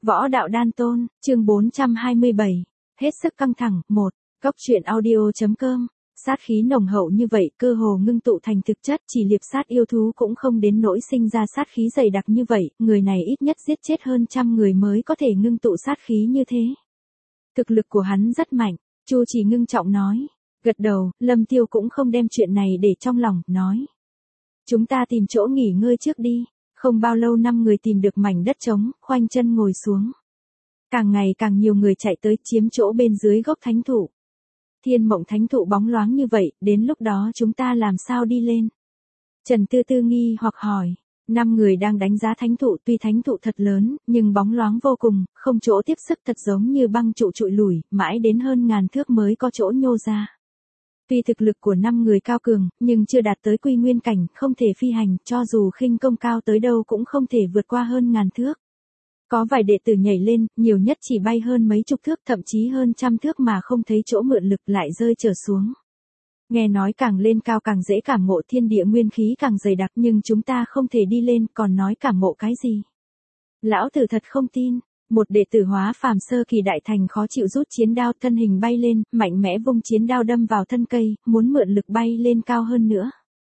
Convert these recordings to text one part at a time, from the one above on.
Võ đạo đan tôn, chương 427. Hết sức căng thẳng, 1. Góc truyện audio.com. Sát khí nồng hậu như vậy, cơ hồ ngưng tụ thành thực chất, chỉ liệp sát yêu thú cũng không đến nỗi sinh ra sát khí dày đặc như vậy, người này ít nhất giết chết hơn 100 người mới có thể ngưng tụ sát khí như thế. Thực lực của hắn rất mạnh, Chu Chỉ ngưng trọng nói. Gật đầu, Lâm Tiêu cũng không đem chuyện này để trong lòng, nói. Chúng ta tìm chỗ nghỉ ngơi trước đi. Không bao lâu 5 người tìm được mảnh đất trống, khoanh chân ngồi xuống. Càng ngày càng nhiều người chạy tới chiếm chỗ bên dưới gốc thánh thụ. Thiên Mộng thánh thụ bóng loáng như vậy, đến lúc đó chúng ta làm sao đi lên? Trần Tư Tư nghi hoặc hỏi. 5 người đang đánh giá thánh thụ, tuy thánh thụ thật lớn, nhưng bóng loáng vô cùng, không chỗ tiếp sức, thật giống như băng trụ trụi lủi, mãi đến hơn ngàn thước mới có chỗ nhô ra. Tuy thực lực của 5 người cao cường, nhưng chưa đạt tới quy nguyên cảnh, không thể phi hành, cho dù khinh công cao tới đâu cũng không thể vượt qua hơn ngàn thước. Có vài đệ tử nhảy lên, nhiều nhất chỉ bay hơn mấy chục thước, thậm chí hơn 100 thước mà không thấy chỗ mượn lực, lại rơi trở xuống. Nghe nói càng lên cao càng dễ cảm ngộ, thiên địa nguyên khí càng dày đặc, nhưng chúng ta không thể đi lên, còn nói cảm ngộ cái gì? Lão tử thật không tin. Một đệ tử hóa phàm sơ kỳ đại thành khó chịu rút chiến đao, thân hình bay lên, mạnh mẽ vung chiến đao đâm vào thân cây, muốn mượn lực bay lên cao hơn nữa.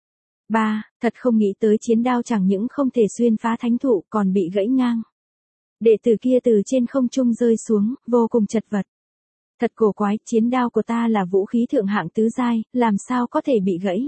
3. Thật không nghĩ tới chiến đao chẳng những không thể xuyên phá thánh thụ, còn bị gãy ngang. Đệ tử kia từ trên không trung rơi xuống, vô cùng chật vật. Thật cổ quái, chiến đao của ta là vũ khí thượng hạng tứ giai, làm sao có thể bị gãy?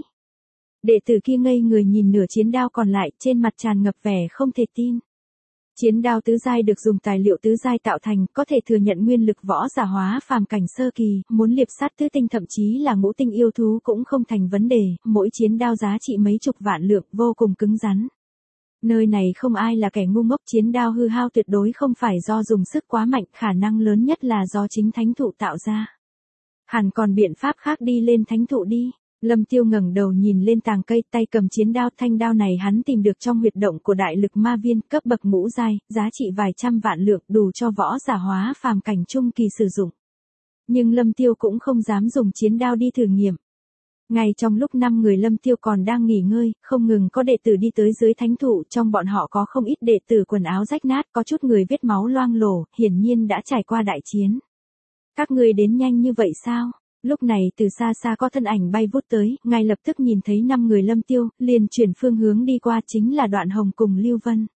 Đệ tử kia ngây người nhìn nửa chiến đao còn lại, trên mặt tràn ngập vẻ không thể tin. Chiến đao tứ giai được dùng tài liệu tứ giai tạo thành, có thể thừa nhận nguyên lực võ giả hóa phàm cảnh sơ kỳ, muốn liệp sát tứ tinh thậm chí là ngũ tinh yêu thú cũng không thành vấn đề, mỗi chiến đao giá trị mấy chục vạn lượng, vô cùng cứng rắn. Nơi này không ai là kẻ ngu ngốc, chiến đao hư hao tuyệt đối không phải do dùng sức quá mạnh, khả năng lớn nhất là do chính thánh thụ tạo ra. Hẳn còn biện pháp khác, đi lên thánh thụ đi. Lâm Tiêu ngẩng đầu nhìn lên tàng cây, tay cầm chiến đao, thanh đao này hắn tìm được trong huyệt động của đại lực ma viên, cấp bậc ngũ giai, giá trị vài trăm vạn lượng, đủ cho võ giả hóa phàm cảnh trung kỳ sử dụng. Nhưng Lâm Tiêu cũng không dám dùng chiến đao đi thử nghiệm. Ngay trong lúc 5 người Lâm Tiêu còn đang nghỉ ngơi, không ngừng có đệ tử đi tới dưới thánh thụ, trong bọn họ có không ít đệ tử quần áo rách nát, có chút người vết máu loang lổ, hiển nhiên đã trải qua đại chiến. Các ngươi đến nhanh như vậy sao? Lúc này từ xa xa có thân ảnh bay vút tới, ngay lập tức nhìn thấy 5 người Lâm Tiêu, liền chuyển phương hướng đi qua, chính là Đoạn Hồng cùng Lưu Vân.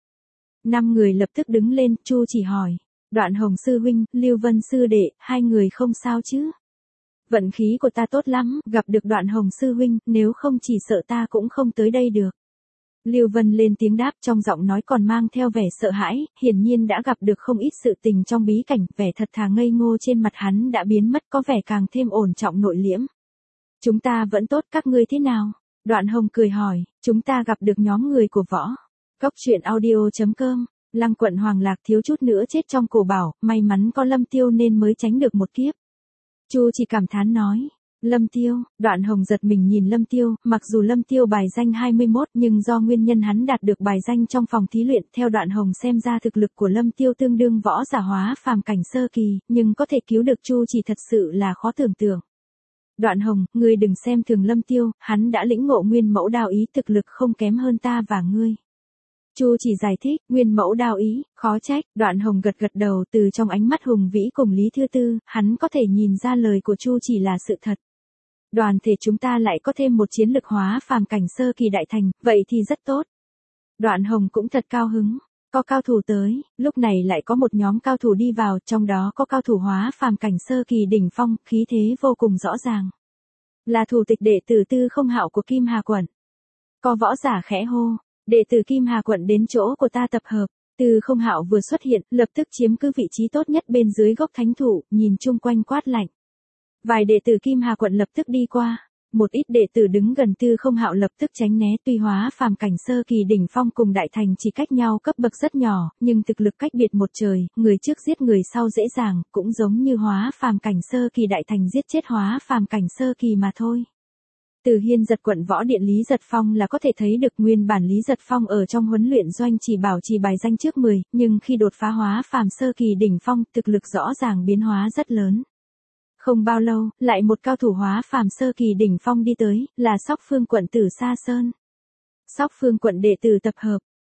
5 người lập tức đứng lên, Chu Chỉ hỏi. Đoạn Hồng sư huynh, Lưu Vân sư đệ, hai người không sao chứ? Vận khí của ta tốt lắm, gặp được Đoạn Hồng sư huynh, nếu không chỉ sợ ta cũng không tới đây được. Lưu Vân lên tiếng đáp, trong giọng nói còn mang theo vẻ sợ hãi, hiển nhiên đã gặp được không ít sự tình trong bí cảnh, vẻ thật thà ngây ngô trên mặt hắn đã biến mất, có vẻ càng thêm ổn trọng nội liễm. Chúng ta vẫn tốt, các ngươi thế nào? Đoạn Hồng cười hỏi. Chúng ta gặp được nhóm người của võ. Góc truyện audio.com. Lăng Quận Hoàng Lạc thiếu chút nữa chết trong cổ bảo, may mắn có Lâm Tiêu nên mới tránh được một kiếp. Chu Chỉ cảm thán nói. Lâm Tiêu, Đoạn Hồng giật mình nhìn Lâm Tiêu, mặc dù Lâm Tiêu bài danh 21 nhưng do nguyên nhân hắn đạt được bài danh trong phòng thí luyện, theo Đoạn Hồng xem ra thực lực của Lâm Tiêu tương đương võ giả hóa phàm cảnh sơ kỳ, nhưng có thể cứu được Chu Chỉ thật sự là khó tưởng tượng. Đoạn Hồng, ngươi đừng xem thường Lâm Tiêu, hắn đã lĩnh ngộ nguyên mẫu đao ý, thực lực không kém hơn ta và ngươi. Chu Chỉ giải thích, nguyên mẫu đao ý, khó trách. Đoạn Hồng gật gật đầu, từ trong ánh mắt hùng vĩ cùng Lý Thư Tư, hắn có thể nhìn ra lời của Chu Chỉ là sự thật. Đoàn thể chúng ta lại có thêm một chiến lực hóa phàm cảnh sơ kỳ đại thành, vậy thì rất tốt. Đoạn Hồng cũng thật cao hứng, có cao thủ tới, lúc này lại có một nhóm cao thủ đi vào, trong đó có cao thủ hóa phàm cảnh sơ kỳ đỉnh phong, khí thế vô cùng rõ ràng. Là thủ tịch đệ tử Tư Không Hạo của Kim Hà quận. Có võ giả khẽ hô, đệ tử Kim Hà quận đến chỗ của ta tập hợp. Tư Không Hạo vừa xuất hiện, lập tức chiếm cứ vị trí tốt nhất bên dưới gốc thánh thụ, nhìn chung quanh quát lạnh. Vài đệ tử Kim Hà quận lập tức đi qua, một ít đệ tử đứng gần Tư Không Hạo lập tức tránh né, tuy hóa phàm cảnh sơ kỳ đỉnh phong cùng đại thành chỉ cách nhau cấp bậc rất nhỏ, nhưng thực lực cách biệt một trời, người trước giết người sau dễ dàng, cũng giống như hóa phàm cảnh sơ kỳ đại thành giết chết hóa phàm cảnh sơ kỳ mà thôi. Từ Hiên Giật quận võ điện Lý Giật Phong là có thể thấy được nguyên bản Lý Giật Phong ở trong huấn luyện doanh chỉ bảo trì bài danh trước 10, nhưng khi đột phá hóa phàm sơ kỳ đỉnh phong, thực lực rõ ràng biến hóa rất lớn. Không bao lâu, lại một cao thủ hóa phàm sơ kỳ đỉnh phong đi tới, là Sóc Phương quận tử Sa Sơn. Sóc Phương quận đệ tử tập hợp,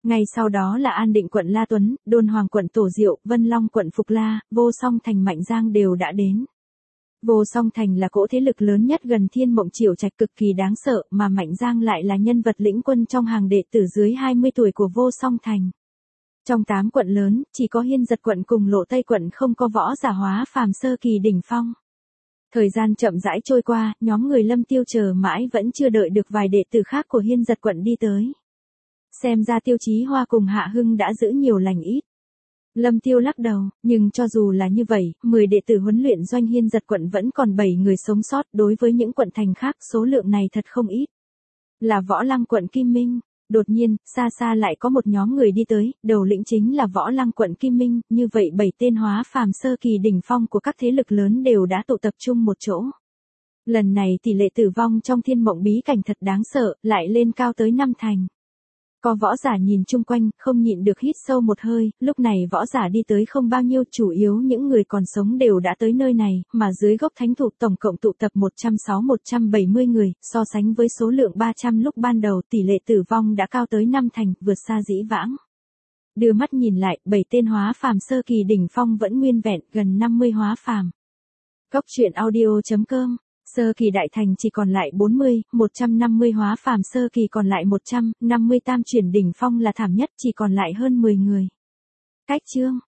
Ngay sau đó là An Định quận La Tuấn, Đôn Hoàng quận Tổ Diệu, Vân Long quận Phục La, Vô Song Thành Mạnh Giang đều đã đến. Vô Song Thành là cỗ thế lực lớn nhất gần Thiên Mộng Triều Trạch cực kỳ đáng sợ, mà Mạnh Giang lại là nhân vật lĩnh quân trong hàng đệ tử dưới 20 tuổi của Vô Song Thành. Trong 8 quận lớn, chỉ có Hiên Giật quận cùng Lộ Tây quận không có võ giả hóa phàm sơ kỳ đỉnh phong. Thời gian chậm rãi trôi qua, nhóm người Lâm Tiêu chờ mãi vẫn chưa đợi được vài đệ tử khác của Hiên Giật quận đi tới. Xem ra Tiêu Chí Hoa cùng Hạ Hưng đã giữ nhiều lành ít. Lâm Tiêu lắc đầu, nhưng cho dù là như vậy, 10 đệ tử huấn luyện doanh Hiên Giật quận vẫn còn 7 người sống sót, đối với những quận thành khác số lượng này thật không ít. Là Võ Lăng quận Kim Minh. Đột nhiên, xa xa lại có một nhóm người đi tới, đầu lĩnh chính là Võ Lăng quận Kim Minh, như vậy 7 tên hóa phàm sơ kỳ đỉnh phong của các thế lực lớn đều đã tụ tập trung một chỗ. Lần này tỷ lệ tử vong trong Thiên Mộng bí cảnh thật đáng sợ, lại lên cao tới 5 thành. Có võ giả nhìn chung quanh, không nhịn được hít sâu một hơi, lúc này võ giả đi tới không bao nhiêu, chủ yếu những người còn sống đều đã tới nơi này, mà dưới gốc thánh thụ tổng cộng tụ tập 160-170 người, so sánh với số lượng 300 lúc ban đầu tỷ lệ tử vong đã cao tới 5 thành, vượt xa dĩ vãng. Đưa mắt nhìn lại, 7 tên hóa phàm sơ kỳ đỉnh phong vẫn nguyên vẹn, gần 50 hóa phàm. Cốc truyện audio.com. Sơ kỳ đại thành chỉ còn lại 40, 150 hóa phàm sơ kỳ còn lại 100, 50 tam chuyển đỉnh phong là thảm nhất chỉ còn lại hơn 10 người. Cách chương